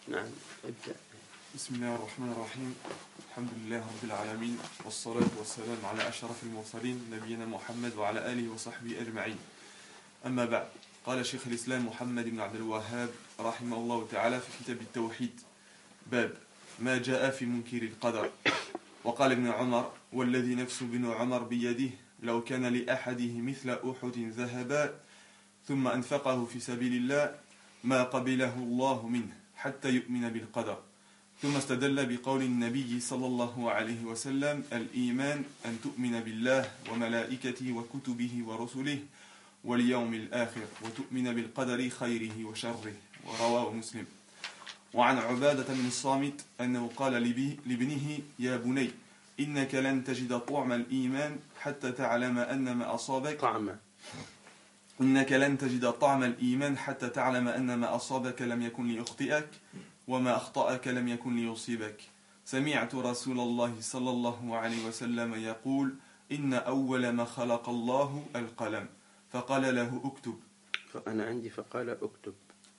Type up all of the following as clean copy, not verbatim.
نعم ابدأ. بسم الله الرحمن الرحيم. الحمد لله رب العالمين، والصلاة والسلام على أشرف المرسلين نبينا محمد وعلى آله وصحبه أجمعين. أما بعد، قال شيخ الإسلام محمد بن عبد الوهاب رحمه الله تعالى في كتاب التوحيد: باب ما جاء في منكر القدر. وقال ابن عمر: والذي نفس ابن عمر بيده لو كان لأحده مثل أحد ذهبا ثم أنفقه في سبيل الله ما قبله الله منه حتى يؤمن بالقدر. ثم استدل بقول النبي صلى الله عليه وسلم: الإيمان أن تؤمن بالله وملائكته وكتبه ورسله واليوم الآخر وتؤمن بالقدر خيره وشره. ورواه مسلم. وعن عبادة بن الصامت أنه قال لابنه: يا بني إنك لن تجد طعم الإيمان حتى تعلم أن ما أصابك إنك لن تجد طعم الإيمان حتى تعلم أن ما أصابك لم يكن ليخطئك وما أخطأك لم يكن ليصيبك. سمعت رسول الله صلى الله عليه وسلم يقول: إن أول ما خلق الله القلم فقال له اكتب. فأنا عندي فقال اكتب.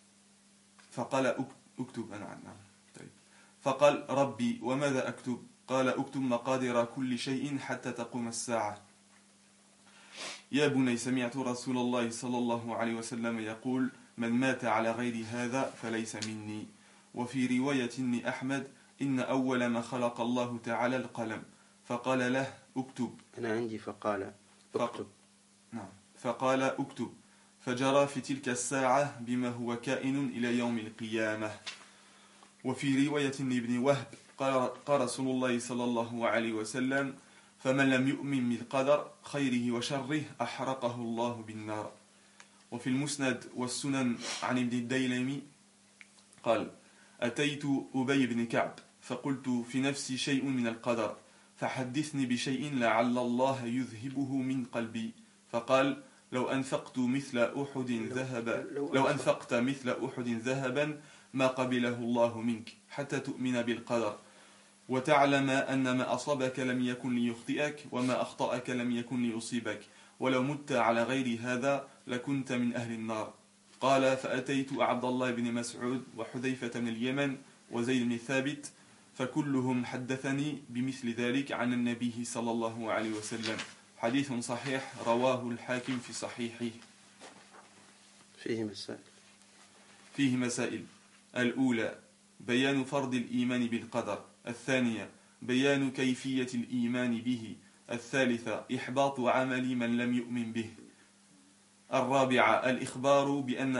فقال اكتب أنا نعم. طيب. فقال: ربي وماذا أكتب؟ قال: اكتب مقادير كل شيء حتى تقوم الساعة. يا بني سمعت رسول الله صلى الله عليه وسلم يقول: من مات على غير هذا فليس مني. وفي رواية لأحمد: إن أول ما خلق الله تعالى القلم فقال له اكتب. أنا عندي فقال اكتب. نعم. فقال اكتب، فجرى في تلك الساعة بما هو كائن إلى يوم القيامة. وفي رواية لابن وهب قال رسول الله صلى الله عليه وسلم: فمن لم يؤمن بالقدر خيره وشره أحرقه الله بالنار. وفي المسند والسنن عن ابن الديلمي قال: أتيت أبي بن كعب فقلت في نفسي شيء من القدر فحدثني بشيء لعل الله يذهبه من قلبي. فقال: لو أنفقت مثل أحد ذهبا ما قبله الله منك حتى تؤمن بالقدر وتعلم أن ما أصابك لم يكن ليخطئك وما أخطأك لم يكن ليصيبك، ولو مت على غير هذا لكنت من أهل النار. قال: فأتيت عبد الله بن مسعود وحذيفة من اليمن وزيد بن ثابت فكلهم حدثني بمثل ذلك عن النبي صلى الله عليه وسلم. حديث صحيح رواه الحاكم في صحيحه. فيه مسائل. الأولى: بيان فرض الإيمان بالقدر. الثانية: بيان كيفية الإيمان به. الثالثة: إحباط عمل من لم يؤمن به. الرابعة: الإخبار بأن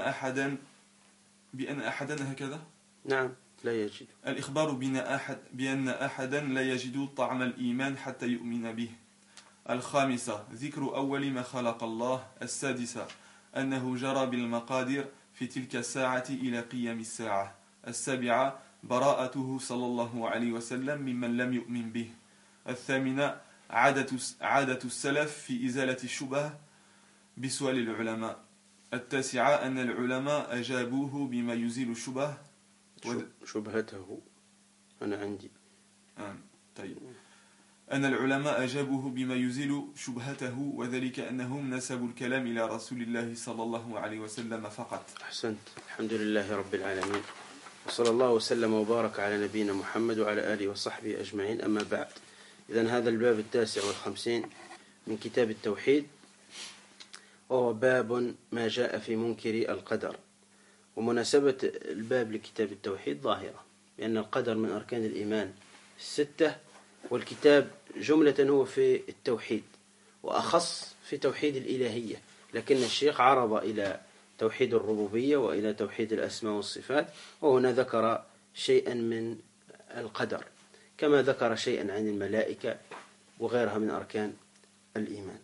أحدا هكذا؟ نعم لا يجد. الإخبار بأن أحدا لا يجد طعم الإيمان حتى يؤمن به. الخامسة: ذكر أول ما خلق الله. السادسة: أنه جرى بالمقادير في تلك الساعة إلى قيام الساعة. السابعة: براءته صلى الله عليه وسلم ممن لم يؤمن به. الثامنة: عادة السلف في إزالة الشبهة بسؤال العلماء. التاسعة: أن العلماء أجابوه بما يزيل الشبهة شبهته. أنا عندي طيب. أن العلماء أجابوه بما يزيل شبهته، وذلك أنهم نسبوا الكلام إلى رسول الله صلى الله عليه وسلم فقط. أحسنت. الحمد لله رب العالمين، وصلى الله وسلم وبارك على نبينا محمد وعلى آله وصحبه أجمعين. أما بعد، إذن هذا الباب 59 من كتاب التوحيد، وهو باب ما جاء في منكر القدر. ومناسبة الباب لكتاب التوحيد ظاهرة، لأن القدر من أركان الإيمان الستة، والكتاب جملة هو في التوحيد وأخص في توحيد الإلهية، لكن الشيخ عرض إلى توحيد الربوبية وإلى توحيد الأسماء والصفات، وهنا ذكر شيئا من القدر كما ذكر شيئا عن الملائكة وغيرها من أركان الإيمان.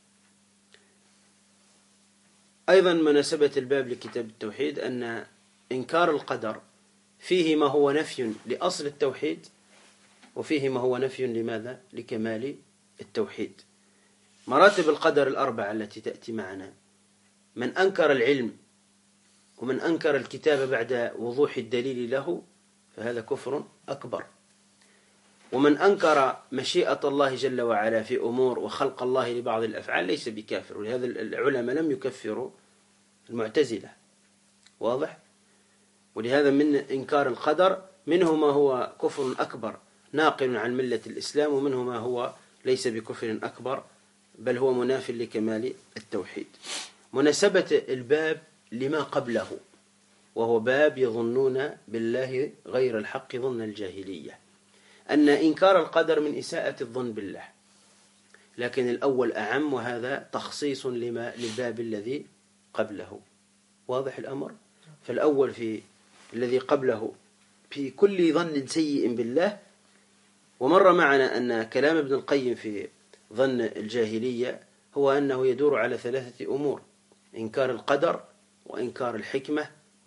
أيضا مناسبة الباب لكتاب التوحيد أن إنكار القدر فيه ما هو نفي لأصل التوحيد، وفيه ما هو نفي لماذا؟ لكمال التوحيد. مراتب القدر الأربعة التي تأتي معنا: من أنكر العلم ومن أنكر الكتاب بعد وضوح الدليل له فهذا كفر أكبر، ومن أنكر مشيئة الله جل وعلا في أمور وخلق الله لبعض الأفعال ليس بكافر. ولهذا العلماء لم يكفروا المعتزلة. واضح؟ ولهذا من إنكار القدر منه ما هو كفر أكبر ناقل عن ملة الإسلام، ومنه ما هو ليس بكفر أكبر بل هو مناف لكمال التوحيد. مناسبة الباب لما قبله، وهو باب يظنون بالله غير الحق ظن الجاهلية، أن إنكار القدر من إساءة الظن بالله، لكن الأول أعم، وهذا تخصيص للباب الذي قبله. واضح الأمر؟ فالأول في الذي قبله في كل ظن سيء بالله. ومر معنا أن كلام ابن القيم في ظن الجاهلية هو أنه يدور على 3 أمور: إنكار القدر، وإنكار الحكمة،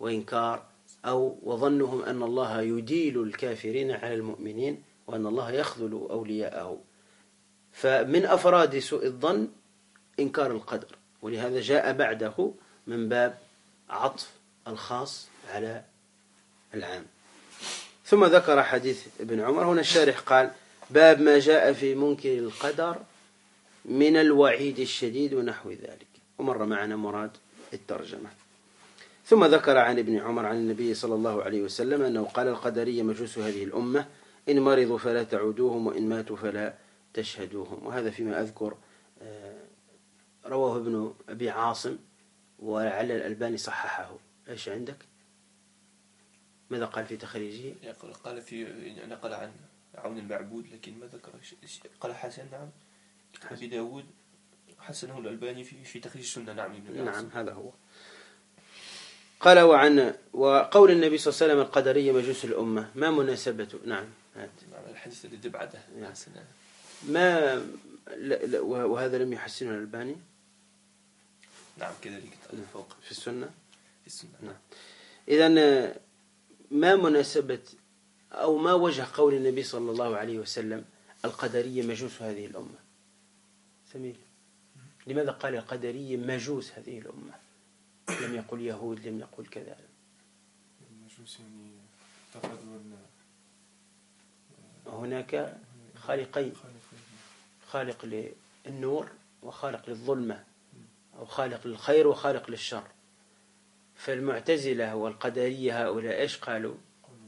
وظنهم أن الله يديل الكافرين على المؤمنين، وأن الله يخذل أولياءه. فمن أفراد سوء الظن إنكار القدر، ولهذا جاء بعده من باب عطف الخاص على العام. ثم ذكر حديث ابن عمر. هنا الشارح قال: باب ما جاء في منكر القدر من الوعيد الشديد ونحو ذلك. ومر معنا مراد الترجمة. ثم ذكر عن ابن عمر عن النبي صلى الله عليه وسلم أنه قال: القدرية مجوس هذه الأمة، إن مرضوا فلا تعودوهم، وإن ماتوا فلا تشهدوهم. وهذا فيما أذكر رواه ابن أبي عاصم، ولعل الألباني صححه. إيش عندك؟ ماذا قال في تخريجه؟ قال في نقل عن عون المعبود، لكن ما ذكر قال حسن. نعم، أبي داود حسنه الألباني في تخريج السنة. نعم هذا هو. قال: وقول النبي صلى الله عليه وسلم: القدرية مجوس الأمة، ما مناسبته؟ نعم الحديث الذي بعده. ما وهذا لم يحسنه الألباني. نعم كذلك فوق في السنة. نعم. إذن ما مناسبة أو ما وجه قول النبي صلى الله عليه وسلم: القدرية مجوس هذه الأمة؟ سمير، لماذا قال القدرية مجوس هذه الأمة؟ لم يقل يهود، لم يقل كذا. المجوس يعني اعتقدوا أن هناك خالقين: خالق للنور وخالق للظلمة، أو خالق للخير وخالق للشر. فالمعتزلة والقدرية هؤلاء إيش قالوا؟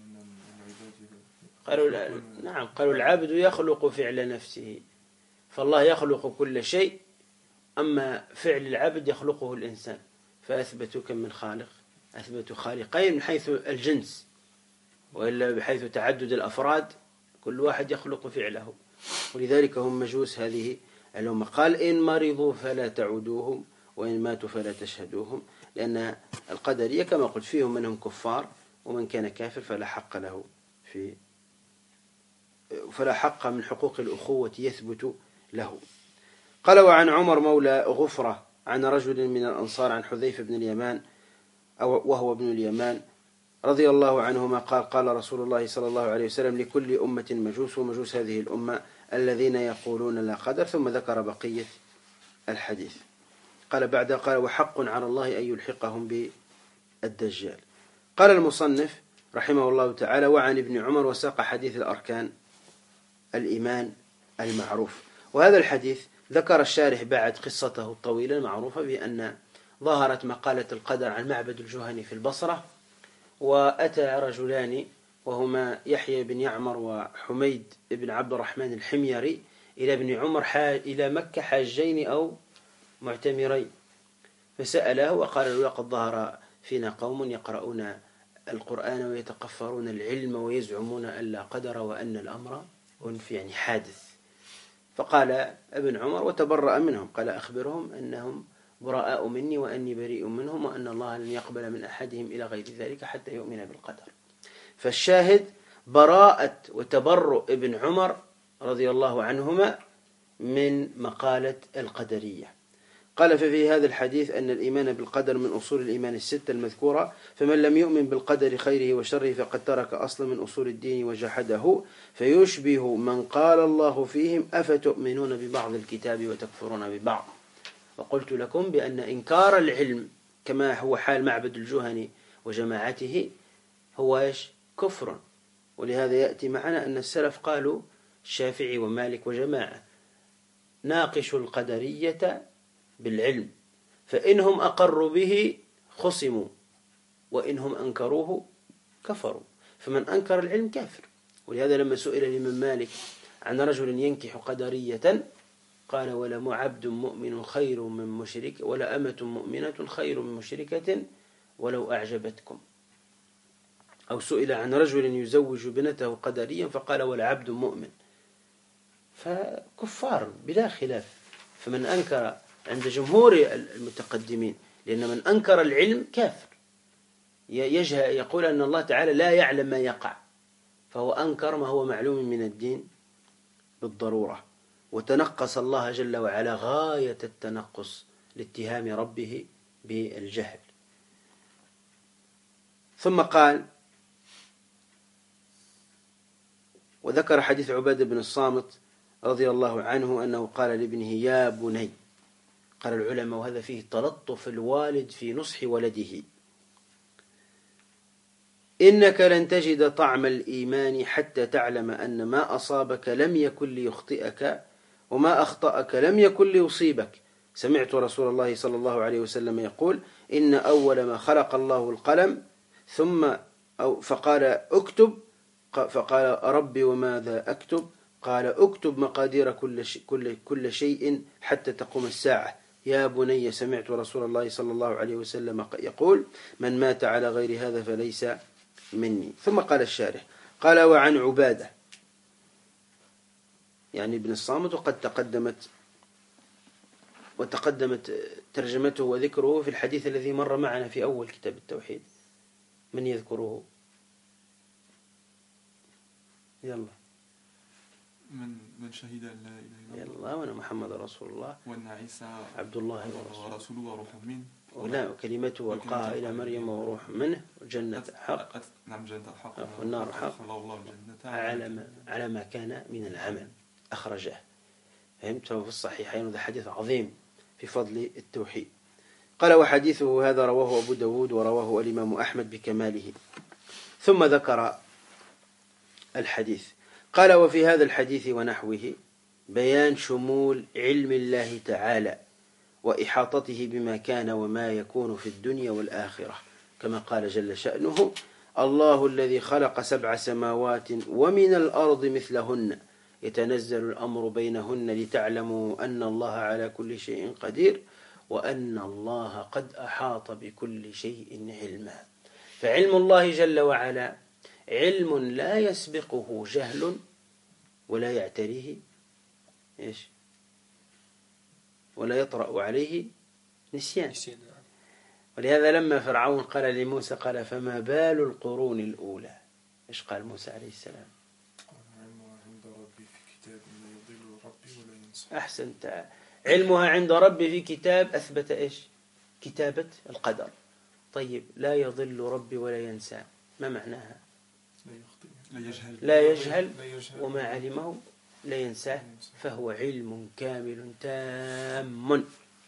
قالوا العبد يخلق فعل نفسه، فالله يخلق كل شيء، أما فعل العبد يخلقه الإنسان. فأثبتوا كم من خالق؟ أثبتوا خالقين من حيث الجنس، وإلا بحيث تعدد الأفراد كل واحد يخلق فعله. ولذلك هم مجوس هذه الأمة. قال: إن مرضوا فلا تعودوهم، وإن ماتوا فلا تشهدوهم، لأن القدرية كما قلت فيهم منهم كفار، ومن كان كافر فلا حق من حقوق الأخوة يثبت له. قال: وعن عمر مولى غفرة عن رجل من الأنصار عن حذيفة بن اليمان وهو ابن اليمان رضي الله عنهما قال: قال رسول الله صلى الله عليه وسلم: لكل أمة مجوس، ومجوس هذه الأمة الذين يقولون لا قدر. ثم ذكر بقية الحديث. قال: وحق على الله أن يلحقهم بالدجال. قال المصنف رحمه الله تعالى: وعن ابن عمر، وساق حديث الأركان الإيمان المعروف. وهذا الحديث ذكر الشارح بعد قصته الطويلة المعروفة بأن ظهرت مقالة القدر عن معبد الجهني في البصرة، وأتى رجلان وهما يحيى بن يعمر وحميد بن عبد الرحمن الحميري إلى ابن عمر إلى مكة حاجين أو معتمرين، فسأله وقال له: لقد ظهر فينا قوم يقرؤون القرآن ويتقفرون العلم ويزعمون أن لا قدر وأن الأمر يعني حادث. فقال ابن عمر وتبرأ منهم، قال: أخبرهم أنهم براء مني وأني بريء منهم، وأن الله لن يقبل من أحدهم إلى غير ذلك حتى يؤمن بالقدر. فالشاهد براءة وتبرؤ ابن عمر رضي الله عنهما من مقالة القدرية. قال: ففي هذا الحديث أن الإيمان بالقدر من أصول الإيمان الستة المذكورة، فمن لم يؤمن بالقدر خيره وشره فقد ترك أصلا من أصول الدين وجحده، فيشبه من قال الله فيهم: أفتؤمنون ببعض الكتاب وتكفرون ببعض. وقلت لكم بأن إنكار العلم كما هو حال معبد الجهني وجماعته هو كفر. ولهذا يأتي معنا أن السلف قالوا، الشافعي ومالك وجماعة: ناقشوا القدرية بالعلم، فإنهم أقروا به خصموا، وإنهم أنكروه كفروا. فمن أنكر العلم كافر. ولهذا لما سئل الإمام مالك عن رجل ينكح قدرية قال ولا عبد مؤمن خير من مشرك ولا أمة مؤمنة خير من مشركة ولو أعجبتكم. أو سئل عن رجل يزوج بنته قدريا فقال ولا عبد مؤمن. فكفار بلا خلاف. فمن أنكر عند جمهور المتقدمين، لأن من أنكر العلم كافر، يقول أن الله تعالى لا يعلم ما يقع، فهو أنكر ما هو معلوم من الدين بالضرورة، وتنقص الله جل وعلا غاية التنقص لاتهام ربه بالجهل. ثم قال وذكر حديث عبادة بن الصامت رضي الله عنه أنه قال لابنه يا بني. قال العلماء وهذا فيه تلطف الوالد في نصح ولده: إنك لن تجد طعم الإيمان حتى تعلم أن ما أصابك لم يكن ليخطئك وما أخطأك لم يكن ليصيبك. سمعت رسول الله صلى الله عليه وسلم يقول إن أول ما خلق الله القلم فقال اكتب، فقال ربي وماذا أكتب؟ قال اكتب مقادير كل شيء حتى تقوم الساعة. يا بني سمعت رسول الله صلى الله عليه وسلم يقول من مات على غير هذا فليس مني. ثم قال الشارح قال وعن عبادة يعني ابن الصامت، وقد تقدمت ترجمته وذكره في الحديث الذي مر معنا في أول كتاب التوحيد. من يذكره؟ يلا من شهد أن لا إله إلا الله وأن محمد رسول الله وأن عيسى عبد الله ورسوله وروح منه وكلمته والقاها إلى مريم وروح منه وجنة حق. نعم جنة حق والنار حق الجنة على ما كان من العمل أخرجه. فهمته في الصحيحين، وهذا حديث عظيم في فضل التوحيد. قال وحديثه هذا رواه أبو داود ورواه الإمام أحمد بكماله. ثم ذكر الحديث قال وفي هذا الحديث ونحوه بيان شمول علم الله تعالى وإحاطته بما كان وما يكون في الدنيا والآخرة، كما قال جل شأنه الله الذي خلق 7 سماوات ومن الأرض مثلهن يتنزل الأمر بينهن لتعلموا أن الله على كل شيء قدير وأن الله قد أحاط بكل شيء علما. فعلم الله جل وعلا علم لا يسبقه جهل ولا يعتريه ولا يطرأ عليه نسيان. ولهذا لما فرعون قال لموسى قال فما بال القرون الأولى، إيش قال موسى عليه السلام؟ علمها عند ربي في كتاب لا يضل ربي ولا ينسى. أحسنت. علمها عند ربي في كتاب أثبت إيش؟ كتابة القدر. طيب لا يضل ربي ولا ينسى، ما معناها؟ لا يجهل وما علمه لا ينساه، فهو علم كامل تام.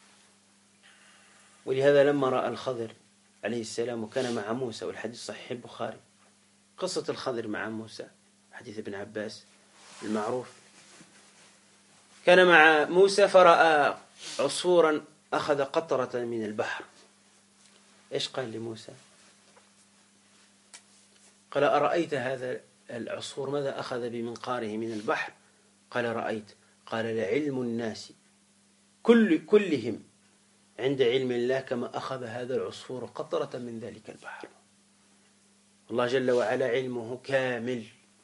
ولهذا لما رأى الخضر عليه السلام وكان مع موسى، والحديث صحيح البخاري، قصة الخضر مع موسى حديث ابن عباس المعروف، كان مع موسى فرأى عصفورا أخذ قطرة من البحر. إيش قال لموسى؟ قال أرأيت هذا العصفور ماذا أخذ بمنقاره من البحر؟ قال رأيت. قال لعلم الناس كلهم عند علم الله كما أخذ هذا العصفور قطرة من ذلك البحر. الله جل وعلا علمه كامل،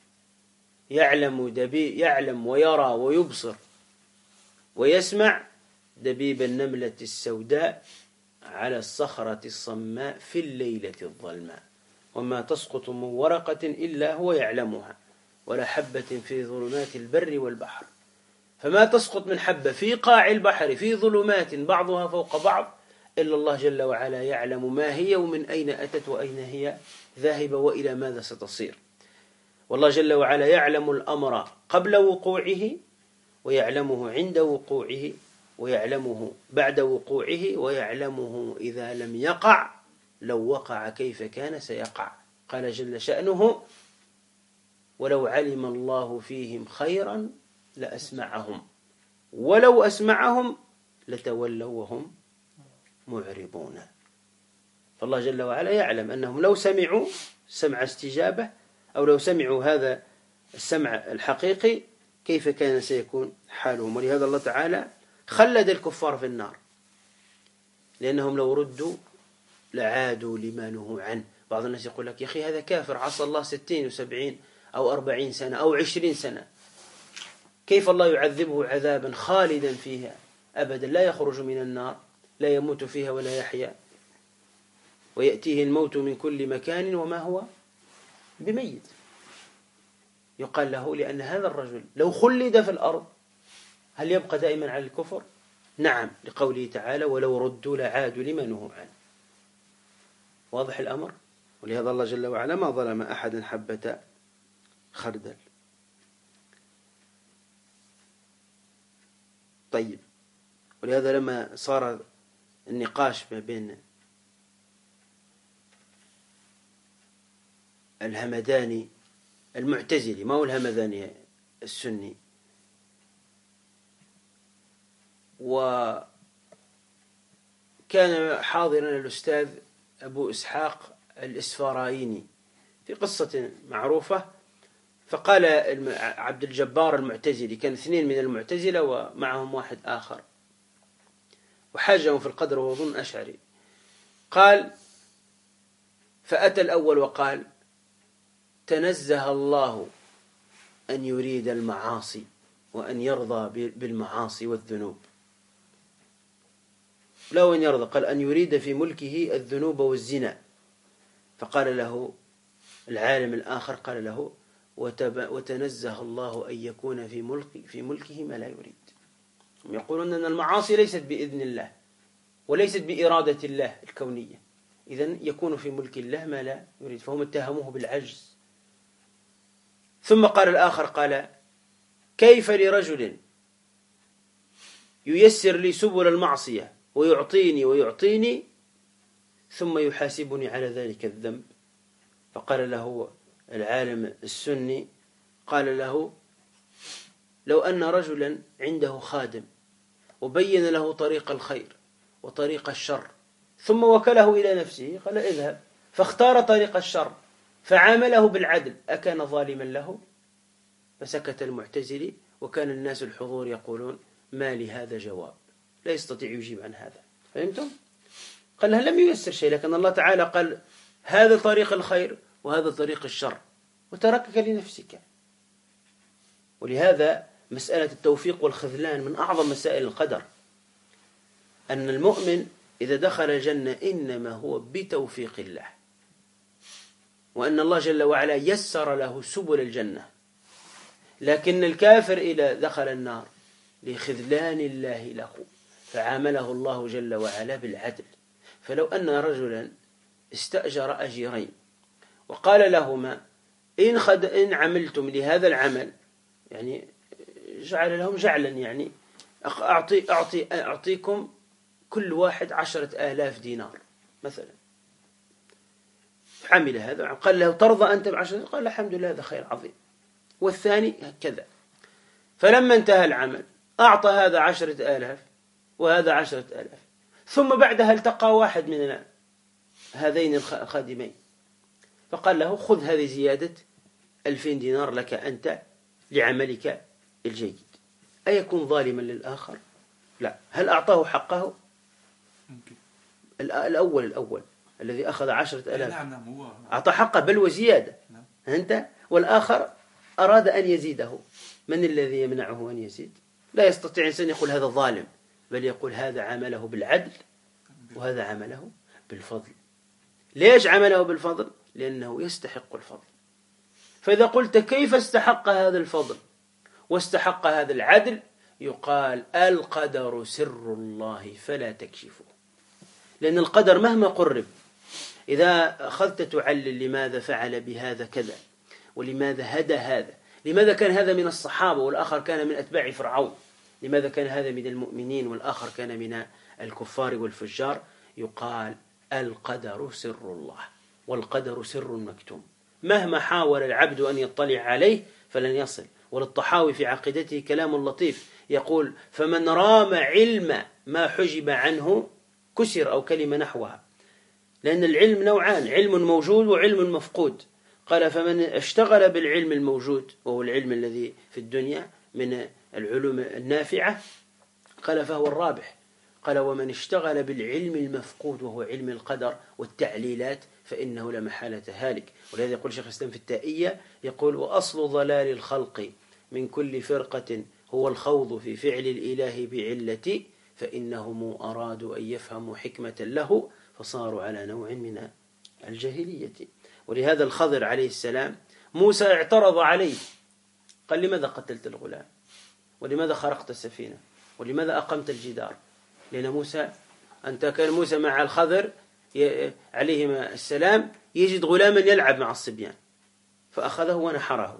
يعلم ويرى ويبصر ويسمع دبيب النملة السوداء على الصخرة الصماء في الليلة الظلماء، وما تسقط من ورقة إلا هو يعلمها، ولا حبة في ظلمات البر والبحر. فما تسقط من حبة في قاع البحر في ظلمات بعضها فوق بعض إلا الله جل وعلا يعلم ما هي ومن أين أتت وأين هي ذاهبة وإلى ماذا ستصير. والله جل وعلا يعلم الأمر قبل وقوعه، ويعلمه عند وقوعه، ويعلمه بعد وقوعه، ويعلمه إذا لم يقع لو وقع كيف كان سيقع. قال جل شأنه ولو علم الله فيهم خيرا لأسمعهم ولو أسمعهم لتولوا وهم معرضون. فالله جل وعلا يعلم أنهم لو سمعوا سمع استجابة أو لو سمعوا هذا السمع الحقيقي كيف كان سيكون حالهم. ولهذا الله تعالى خلد الكفار في النار لأنهم لو ردوا لعادوا لما نهوا عنه. بعض الناس يقول لك يا أخي هذا كافر عصى الله 60 و70 أو 40 سنة أو 20 سنة، كيف الله يعذبه عذابا خالدا فيها أبدا لا يخرج من النار، لا يموت فيها ولا يحيا، ويأتيه الموت من كل مكان وما هو بميت. يقال له لأن هذا الرجل لو خلد في الأرض هل يبقى دائما على الكفر؟ نعم، لقوله تعالى ولو ردوا لعادوا لما نهوا عنه. واضح الأمر؟ ولهذا الله جل وعلا ما ظلم أحدا حبة خردل. طيب، ولهذا لما صار النقاش ما بين الهمداني المعتزلي، ما هو الهمداني السني، وكان حاضرا الأستاذ أبو إسحاق الإسفرايني في قصة معروفة، فقال عبد الجبار المعتزلي، كان 2 من المعتزلة ومعهم واحد آخر وحاجهم في القدر وظن أشعري، قال فأتى الأول وقال تنزه الله أن يريد المعاصي وأن يرضى بالمعاصي والذنوب. لا أن يرضى، قال أن يريد في ملكه الذنوب والزنا. فقال له العالم الآخر قال له وتنزه الله أن يكون في ملكه ما لا يريد. هم يقولون أن المعاصي ليست بإذن الله وليست بإرادة الله الكونية، إذن يكون في ملك الله ما لا يريد، فهم اتهموه بالعجز. ثم قال الآخر قال كيف لرجل ييسر لي سبل المعصية ويعطيني ثم يحاسبني على ذلك الذنب. فقال له العالم السني قال له لو أن رجلا عنده خادم وبين له طريق الخير وطريق الشر ثم وكله إلى نفسه قال اذهب، فاختار طريق الشر فعامله بالعدل، أكان ظالما له؟ فسكت المعتزلي، وكان الناس الحضور يقولون ما لهذا جواب، لا يستطيع يجيب عن هذا. فهمتم؟ قال له لم ييسر شيء، لكن الله تعالى قال هذا طريق الخير وهذا طريق الشر وتركك لنفسك. ولهذا مسألة التوفيق والخذلان من أعظم مسائل القدر، أن المؤمن إذا دخل الجنة إنما هو بتوفيق الله، وأن الله جل وعلا يسر له سبل الجنة. لكن الكافر إذا دخل النار لخذلان الله له فعامله الله جل وعلا بالعدل. فلو أن رجلا استأجر أجيرين وقال لهما إن عملتم لهذا العمل، يعني جعل لهم جعلا، يعني أعطيكم كل واحد 10,000 دينار مثلا. عمل هذا، قال له ترضى أنت ب10؟ قال الحمد لله هذا خير عظيم. والثاني كذا. فلما انتهى العمل أعطى هذا 10,000 وهذا 10,000، ثم بعدها التقى واحد من هذين الخادمين فقال له خذ هذه زيادة 2000 دينار لك أنت لعملك الجيد. أيكون ظالما للآخر؟ لا. هل أعطاه حقه؟ ممكن. الأول الذي أخذ 10,000 نعم أعطى حقه بل وزيادة. أنت والآخر أراد أن يزيده، من الذي يمنعه أن يزيد؟ لا يستطيع إنسان يقول هذا ظالم، بل يقول هذا عمله بالعدل وهذا عمله بالفضل. ليش عمله بالفضل؟ لأنه يستحق الفضل. فإذا قلت كيف استحق هذا الفضل واستحق هذا العدل، يقال القدر سر الله فلا تكشفه. لأن القدر مهما قرب، إذا أخذت تعلل لماذا فعل بهذا كذا ولماذا هدى هذا، لماذا كان هذا من الصحابة والآخر كان من أتباع فرعون، لماذا كان هذا من المؤمنين والآخر كان من الكفار والفجار، يقال القدر سر الله، والقدر سر مكتوم، مهما حاول العبد أن يطلع عليه فلن يصل. وللطحاوي في عقيدته كلام لطيف يقول فمن رام علم ما حجب عنه كسر، أو كلمة نحوها، لأن العلم نوعان: علم موجود وعلم مفقود. قال: فمن اشتغل بالعلم الموجود وهو العلم الذي في الدنيا من العلوم النافعة، قال فهو الرابح. قال: ومن اشتغل بالعلم المفقود وهو علم القدر والتعليلات فإنه لا محالة هالك. ولهذا يقول شيخ الإسلام في التائية، يقول: وأصل ضلال الخلق من كل فرقة هو الخوض في فعل الإله بعلة، فإنهم أرادوا أن يفهموا حكمة له فصاروا على نوع من الجاهلية. ولهذا الخضر عليه السلام موسى اعترض عليه، قال: لماذا قتلت الغلام؟ ولماذا خرقت السفينة؟ ولماذا أقمت الجدار؟ لأن موسى، أنت كان موسى مع الخضر عليهما السلام يجد غلاما يلعب مع الصبيان فأخذه ونحره.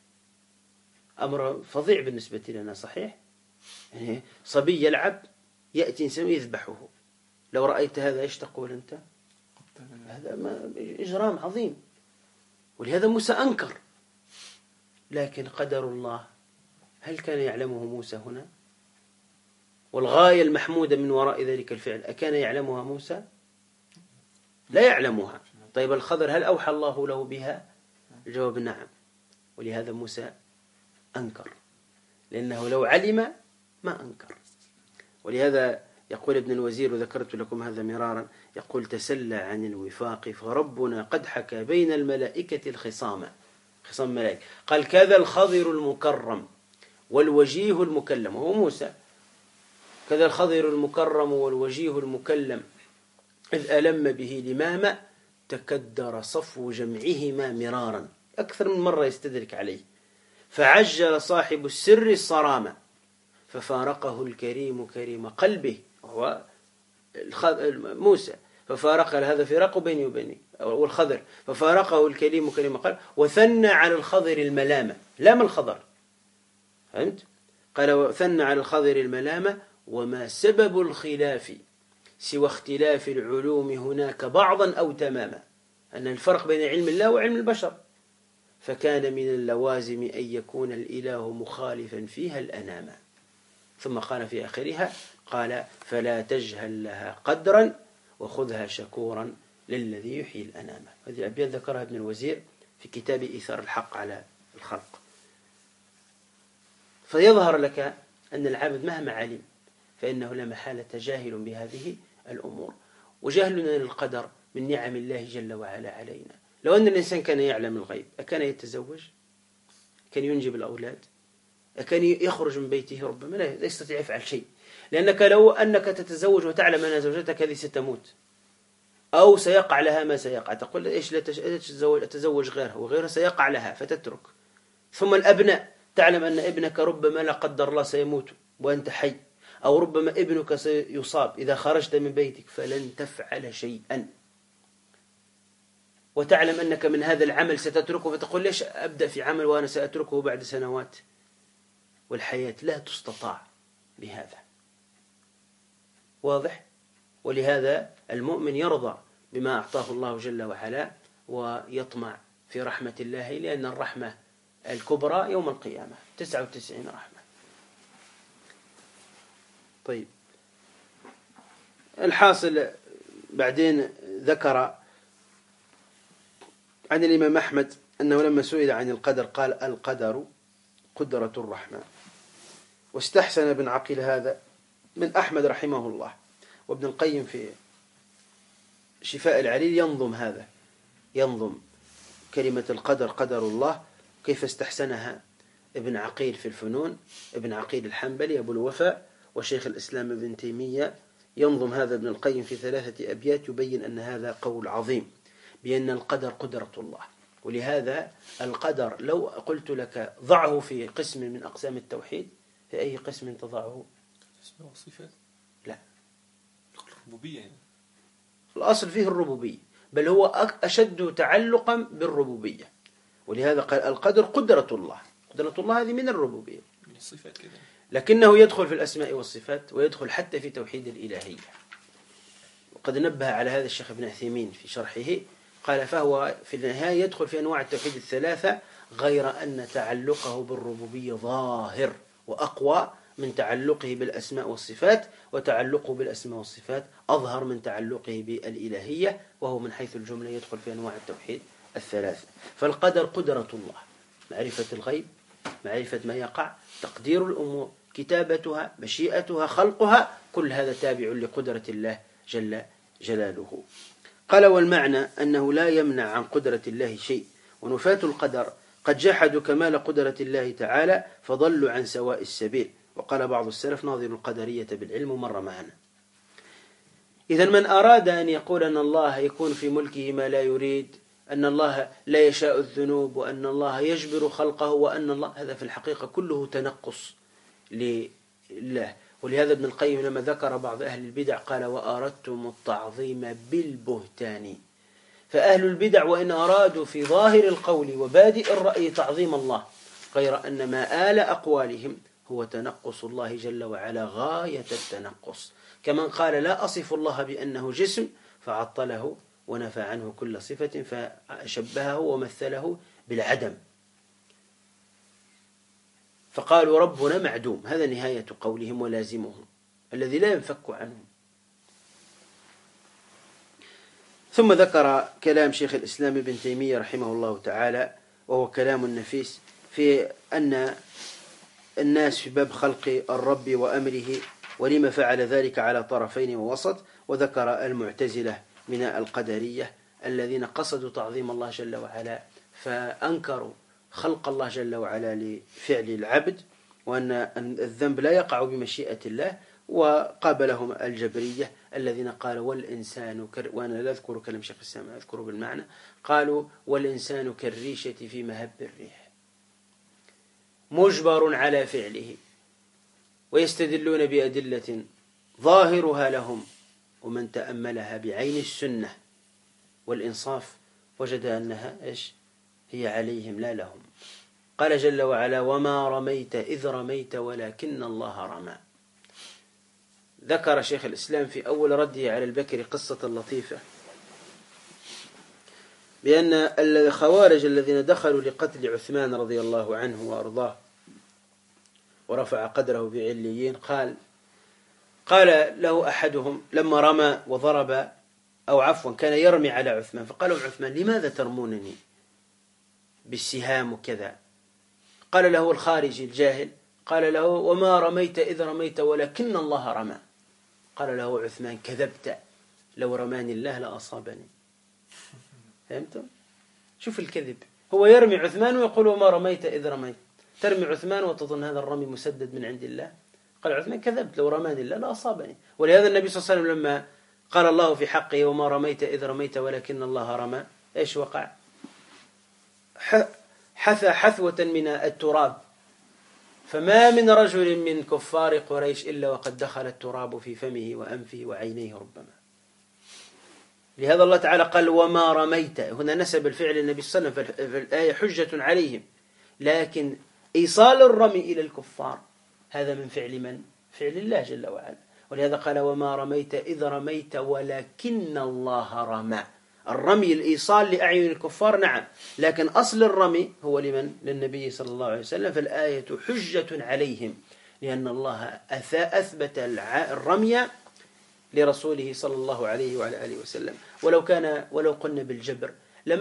أمر فظيع بالنسبة لنا، صحيح؟ يعني صبي يلعب يأتي إنسان يذبحه. لو رأيت هذا إيش تقول أنت؟ هذا إجرام عظيم. ولهذا موسى أنكر. لكن قدر الله، هل كان يعلمه موسى هنا؟ والغاية المحمودة من وراء ذلك الفعل أكان يعلمها موسى؟ لا يعلمها. طيب الخضر هل أوحى الله له بها؟ الجواب نعم. ولهذا موسى أنكر، لأنه لو علم ما أنكر. ولهذا يقول ابن الوزير، وذكرت لكم هذا مرارا، يقول: تسلى عن الوفاق فربنا قد حكى بين الملائكة الخصام. خصام ملائكة. قال: كذا الخضر المكرم والوجيه المكلم، وهو موسى. كذا الخضر المكرم والوجيه المكلم إذ ألم به لماما تكدر صفو جمعهما مرارا. أكثر من مرة يستدرك عليه. فعجل صاحب السر الصرامة ففارقه الكريم كريم قلبه، وهو موسى. ففارق، هذا فراق بيني وبينه، والخضر. ففارقه الكريم كريم قلبه وثنى على الخضر الملامة. لام الخضر، فهمت؟ قال: وثنى على الخضر الملامة وما سبب الخلاف سوى اختلاف العلوم هناك بعضا أو تماما. أن الفرق بين علم الله وعلم البشر. فكان من اللوازم أن يكون الإله مخالفا فيها الأنام. ثم قال في آخرها، قال: فلا تجهل لها قدرا وخذها شكورا للذي يحيي الأنام. هذه الأبيات ذكرها ابن الوزير في كتاب إيثار الحق على الخلق. فيظهر لك أن العبد مهما علم فإنه لا محالة جاهل بهذه الأمور. وجهلنا للقدر من نعم الله جل وعلا علينا. لو أن الإنسان كان يعلم الغيب أكان يتزوج؟ كان ينجب الأولاد؟ أكان يخرج من بيته؟ ربما لا يستطيع يفعل شيء. لأنك لو أنك تتزوج وتعلم أن زوجتك هذه ستموت أو سيقع لها ما سيقع، تقول: إيش لا أتزوج غيرها، وغيرها سيقع لها فتترك. ثم الأبناء، تعلم أن ابنك ربما لا قدر الله سيموت وأنت حي، أو ربما ابنك سيصاب إذا خرجت من بيتك، فلن تفعل شيئا. وتعلم أنك من هذا العمل ستتركه، فتقول: ليش أبدأ في عمل وأنا سأتركه بعد سنوات؟ والحياة لا تستطاع بهذا. واضح؟ ولهذا المؤمن يرضى بما أعطاه الله جل وعلا ويطمع في رحمة الله، لأن الرحمة الكبرى يوم القيامة 99 رحمة. طيب، الحاصل بعدين ذكر عن الإمام أحمد أنه لما سئل عن القدر قال: القدر قدرة الرحمن. واستحسن ابن عقيل هذا من أحمد رحمه الله. وابن القيم في شفاء العليل ينظم هذا، ينظم كلمة القدر قدر الله كيف استحسنها ابن عقيل في الفنون، ابن عقيل الحنبلي أبو الوفاء وشيخ الإسلام ابن تيمية. ينظم هذا ابن القيم في 3 أبيات يبين أن هذا قول عظيم بأن القدر قدرة الله. ولهذا القدر لو قلت لك ضعه في قسم من أقسام التوحيد، في أي قسم تضعه؟ اسمه والصفات؟ لا، الربوبية يعني. الأصل فيه الربوبية، بل هو أشد تعلقا بالربوبية. ولهذا قال: القدر قدرة الله. قدرة الله هذه من الربوبية، من الصفات كذا، لكنه يدخل في الأسماء والصفات، ويدخل حتى في توحيد الإلهية. وقد نبه على هذا الشيخ ابن عثيمين في شرحه، قال: فهو في النهاية يدخل في أنواع التوحيد 3، غير أن تعلقه بالربوبية ظاهر وأقوى من تعلقه بالأسماء والصفات، وتعلقه بالأسماء والصفات أظهر من تعلقه بالإلهية، وهو من حيث الجملة يدخل في أنواع التوحيد الثلاثة. فالقدر قدرة الله، معرفة الغيب، معرفة ما يقع، تقدير الأمور، كتابتها، مشيئتها، خلقها، كل هذا تابع لقدرة الله جل جلاله. قال: والمعنى أنه لا يمنع عن قدرة الله شيء، ونفاة القدر قد جحدوا كمال قدرة الله تعالى فضلوا عن سواء السبيل. وقال بعض السلف: ناظر القدرية بالعلم مر معنا. إذا من أراد أن يقول أن الله يكون في ملكه ما لا يريد، أن الله لا يشاء الذنوب، وأن الله يجبر خلقه، وأن الله، هذا في الحقيقة كله تنقص لله. ولهذا ابن القيم لما ذكر بعض أهل البدع قال: وأردتم التعظيم بالبهتان. فأهل البدع وإن أرادوا في ظاهر القول وبادئ الرأي تعظيم الله، غير أن ما آل أقوالهم هو تنقص الله جل وعلا غاية التنقص، كمن قال: لا أصف الله بأنه جسم، فعطله ونفى عنه كل صفة، فشبهه ومثله بالعدم، فقالوا ربنا معدوم. هذا نهاية قولهم ولازمهم الذي لا ينفك عنهم. ثم ذكر كلام شيخ الإسلام ابن تيمية رحمه الله تعالى، وهو كلام نفيس في أن الناس في باب خلق الرب وأمره، ولما فعل ذلك على طرفين ووسط. وذكر المعتزلة من القدرية الذين قصدوا تعظيم الله جل وعلا فأنكروا خلق الله جل وعلا لفعل العبد، وأن الذنب لا يقع بمشيئة الله. وقابلهم الجبرية الذين قالوا والإنسان وأنا لا أذكر كلام شيخ الإسلام، أذكره بالمعنى، قالوا والإنسان كالريشة في مهب الريح مجبر على فعله، ويستدلون بأدلة ظاهرها لهم، ومن تأملها بعين السنة والإنصاف وجد أنها هي عليهم لا لهم. قال جل وعلا: وما رميت إذ رميت ولكن الله رمى. ذكر شيخ الإسلام في أول رده على البكري قصة لطيفة، بأن الخوارج الذين دخلوا لقتل عثمان رضي الله عنه وأرضاه ورفع قدره في عليين، قال له أحدهم لما رمى وضرب، أو عفوا كان يرمي على عثمان، فقال عثمان: لماذا ترمونني بالسهام وكذا؟ قال له الخارجي الجاهل، قال له: وما رميت إذ رميت ولكن الله رمى. قال له عثمان: كذبت، لو رماني الله لأصابني. فهمتم؟ شوف الكذب، هو يرمي عثمان ويقول: وما رميت إذ رميت. ترمي عثمان وتظن هذا الرمي مسدد من عند الله. قال عثمان: كذبت، لو رماني الله لأصابني. ولهذا النبي صلى الله عليه وسلم لما قال الله في حقه: وما رميت إذ رميت ولكن الله رمى، إيش وقع؟ حثى حثوة من التراب، فما من رجل من كفار قريش إلا وقد دخل التراب في فمه وأنفه وعينيه ربما. لهذا الله تعالى قال: وما رميت، هنا نسب الفعل للنبي صلى الله عليه وسلم، فالآية حجة عليهم، لكن إيصال الرمي إلى الكفار هذا من فعل من؟ فعل الله جل وعلا. ولهذا قال: وما رميت إذ رميت ولكن الله رمى. الرمي الإيصال لأعين الكفار نعم، لكن أصل الرمي هو لمن؟ للنبي صلى الله عليه وسلم. فالآية حجة عليهم، لأن الله أثبت الرمي لرسوله صلى الله عليه وعلى آله وسلم. ولو قلنا بالجبر لما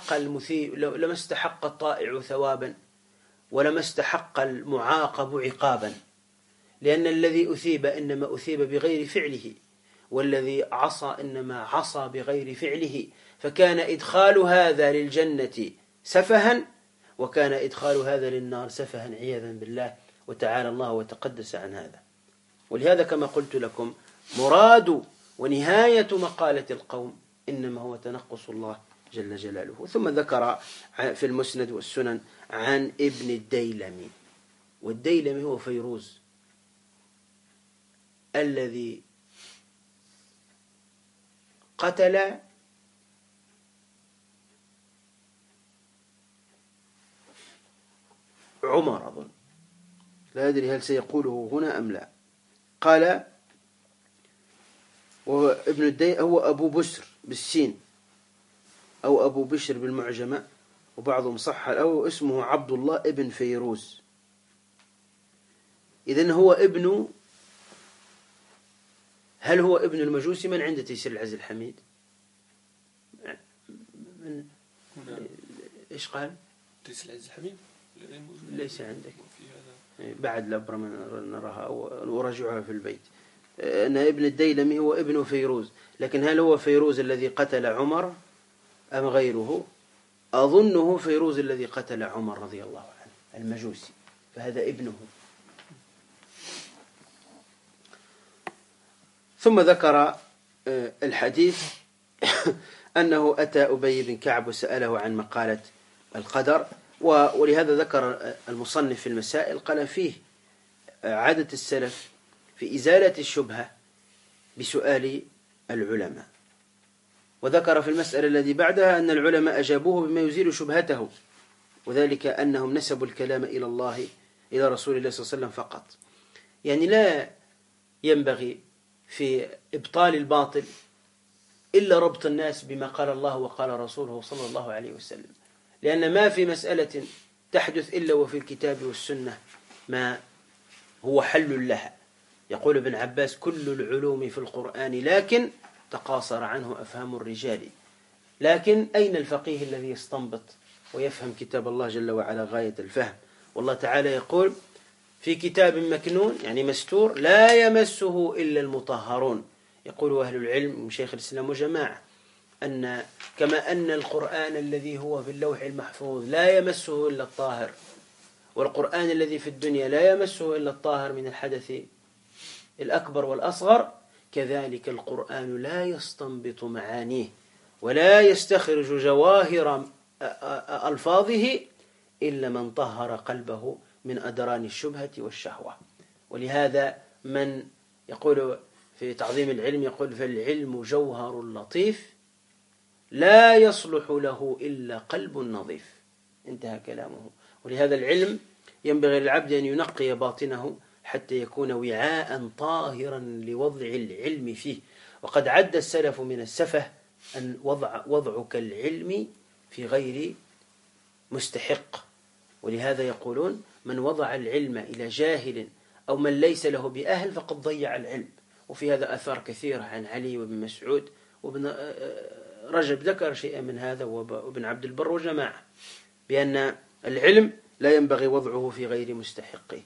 استحق الطائع ثوابا، ولما استحق المعاقب عقابا، لأن الذي أثيب إنما أثيب بغير فعله، والذي عصى إنما عصى بغير فعله، فكان إدخال هذا للجنة سفها، وكان إدخال هذا للنار سفها عياذا بالله، وتعالى الله وتقدس عن هذا. ولهذا كما قلت لكم مراد ونهاية مقالة القوم إنما هو تنقص الله جل جلاله. ثم ذكر في المسند والسنن عن ابن الديلمي، والديلمي هو فيروز الذي قتل عمر أظن، لا أدري هل سيقوله هنا أم لا. قال: وابن الديلمي هو أبو بشر بالسين أو أبو بشر بالمعجمة، وبعضهم صح، أو اسمه عبد الله ابن فيروز. إذن هو ابن، هل هو ابن المجوسي؟ من عند تيسير العزيز الحميد؟ من إيش قال؟ تيسير العزيز الحميد ليس عندك بعد لبرا نراها أو أراجعها في البيت. أن ابن الديلمي هو ابن فيروز، لكن هل هو فيروز الذي قتل عمر أم غيره؟ أظنه فيروز الذي قتل عمر رضي الله عنه المجوسي، فهذا ابنه. ثم ذكر الحديث أنه أتى أبي بن كعب وسأله عن مقالة القدر، ولهذا ذكر المصنف في المسائل قال فيه عادة السلف في إزالة الشبهة بسؤال العلماء. وذكر في المسألة الذي بعدها أن العلماء أجابوه بما يزيل شبهته، وذلك أنهم نسبوا الكلام إلى الله إلى رسول الله صلى الله عليه وسلم فقط. يعني لا ينبغي في إبطال الباطل إلا ربط الناس بما قال الله وقال رسوله صلى الله عليه وسلم، لأن ما في مسألة تحدث إلا وفي الكتاب والسنة ما هو حل لها. يقول ابن عباس: كل العلوم في القرآن لكن تقاصر عنه أفهام الرجال. لكن أين الفقيه الذي يستنبط ويفهم كتاب الله جل وعلا غاية الفهم؟ والله تعالى يقول في كتاب مكنون، يعني مستور، لا يمسه إلا المطهرون. يقول أهل العلم من شيخ الإسلام وجماعة أن كما أن القرآن الذي هو في اللوح المحفوظ لا يمسه إلا الطاهر، والقرآن الذي في الدنيا لا يمسه إلا الطاهر من الحدث الأكبر والأصغر، كذلك القرآن لا يستنبط معانيه ولا يستخرج جواهر ألفاظه إلا من طهر قلبه من أدران الشبهة والشهوة. ولهذا من يقول في تعظيم العلم يقول: فالعلم جوهر لطيف لا يصلح له إلا قلب نظيف. انتهى كلامه. ولهذا العلم ينبغي للعبد أن ينقي باطنه حتى يكون وعاء طاهرا لوضع العلم فيه. وقد عد السلف من السفه أن وضعك العلم في غير مستحق. ولهذا يقولون: من وضع العلم إلى جاهل أو من ليس له بأهل فقد ضيع العلم. وفي هذا أثار كثيرة عن علي وابن مسعود، وابن رجب ذكر شيئا من هذا، وابن عبد البر وجماعة، بأن العلم لا ينبغي وضعه في غير مستحقه.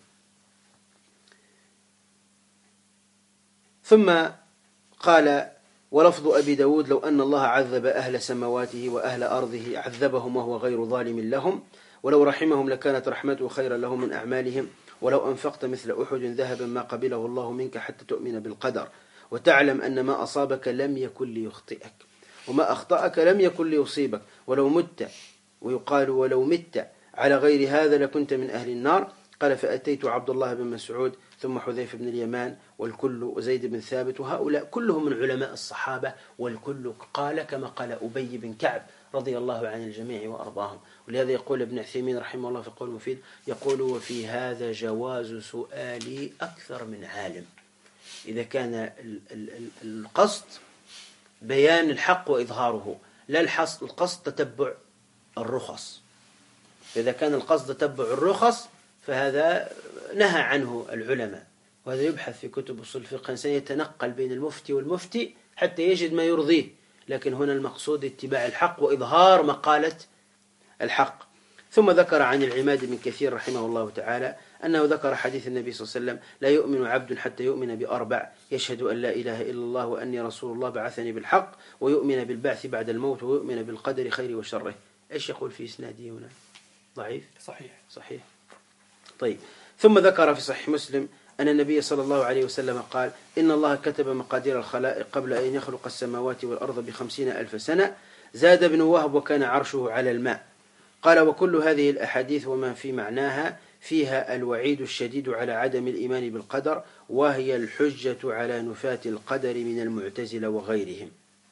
ثم قال: ولفظ أبي داود: لو أن الله عذب أهل سماواته وأهل أرضه عذبهم وهو غير ظالم لهم، ولو رحمهم لكانت رحمته خيرا لهم من أعمالهم، ولو أنفقت مثل أحد ذهبا ما قبله الله منك حتى تؤمن بالقدر، وتعلم أن ما أصابك لم يكن ليخطئك وما أخطأك لم يكن ليصيبك، ولو مت، ويقال ولو مت على غير هذا لكنت من أهل النار. قال: فأتيت عبد الله بن مسعود ثم حذيفة بن اليمان والكل وزيد بن ثابت، وهؤلاء كلهم من علماء الصحابة، والكل قال كما قال أبي بن كعب رضي الله عن الجميع وأرضاهم. ولهذا يقول ابن عثيمين رحمه الله في قول مفيد، يقول: وفي هذا جواز سؤالي أكثر من عالم، إذا كان القصد بيان الحق وإظهاره، لا القصد تتبع الرخص. فإذا كان القصد تتبع الرخص فهذا نهى عنه العلماء، وهذا يبحث في كتب أصول الفقه. الإنسان يتنقل بين المفتي والمفتي حتى يجد ما يرضيه، لكن هنا المقصود اتباع الحق وإظهار مقالة الحق. ثم ذكر عن العماد بن كثير رحمه الله تعالى أنه ذكر حديث النبي صلى الله عليه وسلم: لا يؤمن عبد حتى يؤمن بأربع: يشهد أن لا إله إلا الله وأني رسول الله بعثني بالحق، ويؤمن بالبعث بعد الموت، ويؤمن بالقدر خيره وشره. إيش يقول في إسناده هنا؟ ضعيف؟ صحيح. طيب. ثم ذكر في صحيح مسلم أن النبي صلى الله عليه وسلم قال: إن الله كتب مقادير الخلائق قبل أن يخلق السماوات والأرض ب50,000 سنة. زاد ابن وهب: وكان عرشه على الماء. قال: وكل هذه الأحاديث وما في معناها فيها الوعيد الشديد على عدم الإيمان بالقدر، وهي الحجة على نفاة القدر من المعتزلة وغيرهم.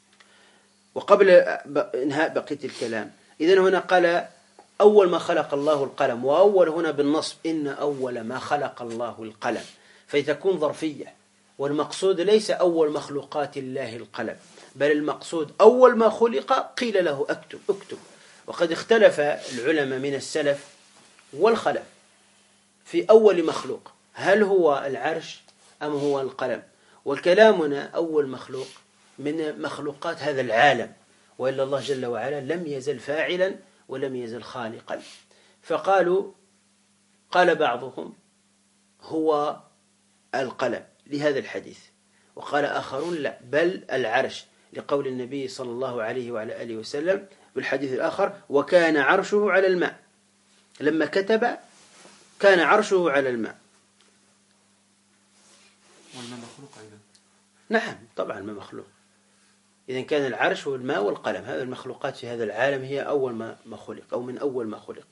وقبل إنهاء بقية الكلام، إذن هنا قال: أول ما خلق الله القلم، وأول هنا بالنصب، إن أول ما خلق الله القلم، فتكون ظرفية، والمقصود ليس أول مخلوقات الله القلم، بل المقصود أول ما خلق قيل له اكتب. وقد اختلف العلماء من السلف والخلف في أول مخلوق، هل هو العرش أم هو القلم؟ وكلامنا أول مخلوق من مخلوقات هذا العالم، وإلا الله جل وعلا لم يزل فاعلا ولم يزل خالقا. فقالوا، قال بعضهم هو القلم لهذا الحديث، وقال آخرون لا، بل العرش لقول النبي صلى الله عليه وعلى آله وسلم بالحديث الآخر: وكان عرشه على الماء. لما كتب كان عرشه على الماء. والماء مخلوق أيضا. نعم طبعا الماء مخلوق. إذا كان العرش والماء والقلم هذه المخلوقات في هذا العالم هي أول ما خلق أو من أول ما خلق.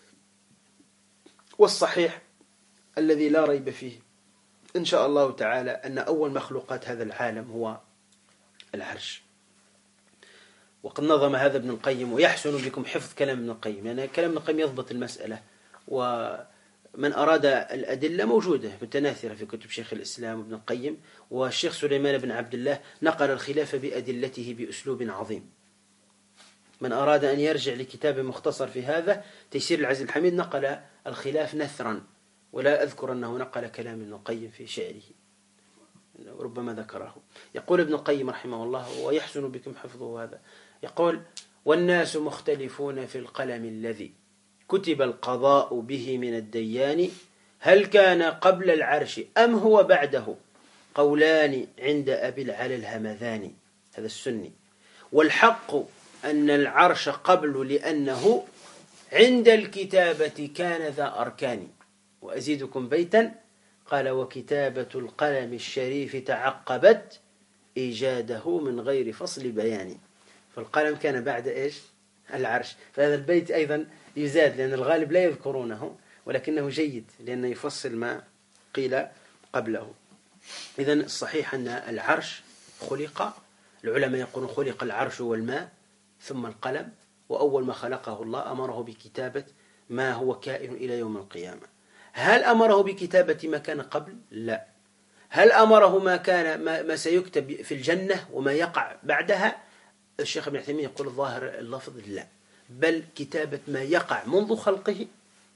والصحيح الذي لا ريب فيه إن شاء الله تعالى أن أول مخلوقات هذا العالم هو العرش. وقد نظم هذا ابن القيم، ويحسن بكم حفظ كلام ابن القيم، يعني كلام ابن القيم يضبط المسألة، ومن أراد الأدلة موجودة متناثرة في كتب شيخ الإسلام ابن القيم. والشيخ سليمان بن عبد الله نقل الخلاف بأدلته بأسلوب عظيم. من أراد أن يرجع لكتاب مختصر في هذا تيسير العزيز الحميد نقل الخلاف نثرا، ولا أذكر أنه نقل كلام ابن القيم في شعره، ربما ذكره. يقول ابن القيم رحمه الله، ويحسن بكم حفظه هذا، يقول: والناس مختلفون في القلم الذي كتب القضاء به من الديان، هل كان قبل العرش أم هو بعده؟ قولان عند أبي العلا الهمذاني، هذا السني. والحق أن العرش قبل، لأنه عند الكتابة كان ذا أركان. وأزيدكم بيتا، قال: وكتابة القلم الشريف تعقبت إيجاده من غير فصل بيان. فالقلم كان بعد إيش؟ العرش. فهذا البيت أيضا يزاد، لأن الغالب لا يذكرونه، ولكنه جيد لأنه يفصل ما قيل قبله. إذن الصحيح أن العرش خلق، العلماء يقولون خلق العرش والماء ثم القلم، وأول ما خلقه الله أمره بكتابة ما هو كائن إلى يوم القيامة. هل أمره بكتابة ما كان قبل؟ لا. هل أمره ما سيكتب في الجنة وما يقع بعدها؟ الشيخ ابن عثيمين يقول الظاهر اللفظ لا، بل كتابة ما يقع منذ خلقه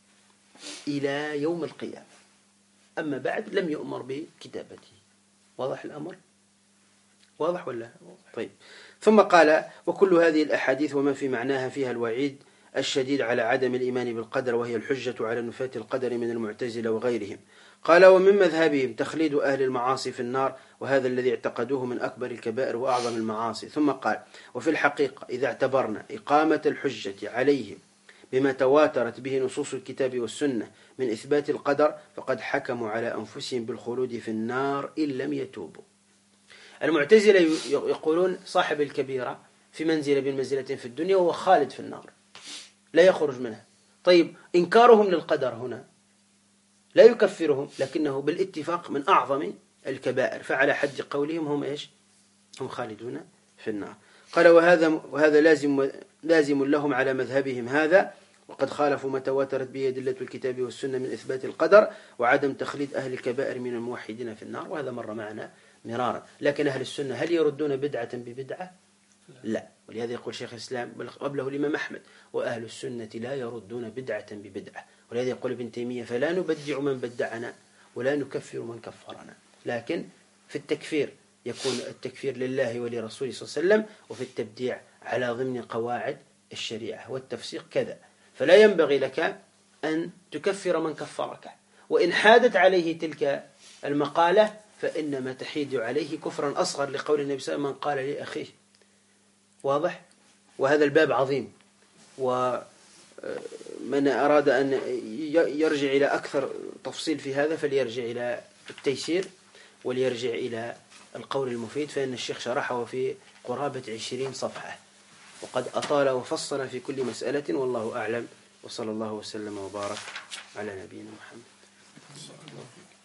إلى يوم القيامة، أما بعد لم يؤمر بكتابته. واضح الأمر؟ واضح ولا؟ طيب. ثم قال: وكل هذه الأحاديث وما في معناها فيها الوعيد الشديد على عدم الإيمان بالقدر، وهي الحجة على نفاة القدر من المعتزلة وغيرهم. قال: ومن مذهبهم تخليد أهل المعاصي في النار، وهذا الذي اعتقدوه من أكبر الكبائر وأعظم المعاصي. ثم قال: وفي الحقيقة إذا اعتبرنا إقامة الحجة عليهم بما تواترت به نصوص الكتاب والسنة من إثبات القدر، فقد حكموا على أنفسهم بالخلود في النار إن لم يتوبوا. المعتزلة يقولون صاحب الكبيرة في منزلة بالمنزلتين في الدنيا وهو خالد في النار لا يخرج منها. طيب، إنكارهم للقدر هنا لا يكفرهم، لكنه بالاتفاق من أعظم الكبائر، فعلى حد قولهم هم إيش؟ هم خالدون في النار. قال: وهذا لازم لهم على مذهبهم هذا، وقد خالفوا ما تواترت به أدلة الكتاب والسنة من إثبات القدر وعدم تخليد أهل الكبائر من الموحدين في النار، وهذا مر معنا مرارا. لكن أهل السنة هل يردون بدعة ببدعة؟ لا. ولهذا يقول شيخ الإسلام قبله الإمام أحمد: وأهل السنة لا يردون بدعة ببدعة. ولهذا يقول ابن تيمية: فلا نبدع من بدعنا ولا نكفر من كفرنا. لكن في التكفير يكون التكفير لله ولرسوله صلى الله عليه وسلم، وفي التبديع على ضمن قواعد الشريعة، والتفسيق كذا. فلا ينبغي لك أن تكفر من كفرك، وإن حادت عليه تلك المقالة فإنما تحيد عليه كفرا أصغر، لقول النبي صلى الله عليه وسلم: من قال لأخيه. واضح؟ وهذا الباب عظيم، ومن أراد أن يرجع إلى أكثر تفصيل في هذا فليرجع إلى التيسير، وليرجع إلى القول المفيد، فإن الشيخ شرحه في قرابة 20 صفحة، وقد أطال وفصل في كل مسألة، والله أعلم. وصلى الله وسلم وبارك على نبينا محمد.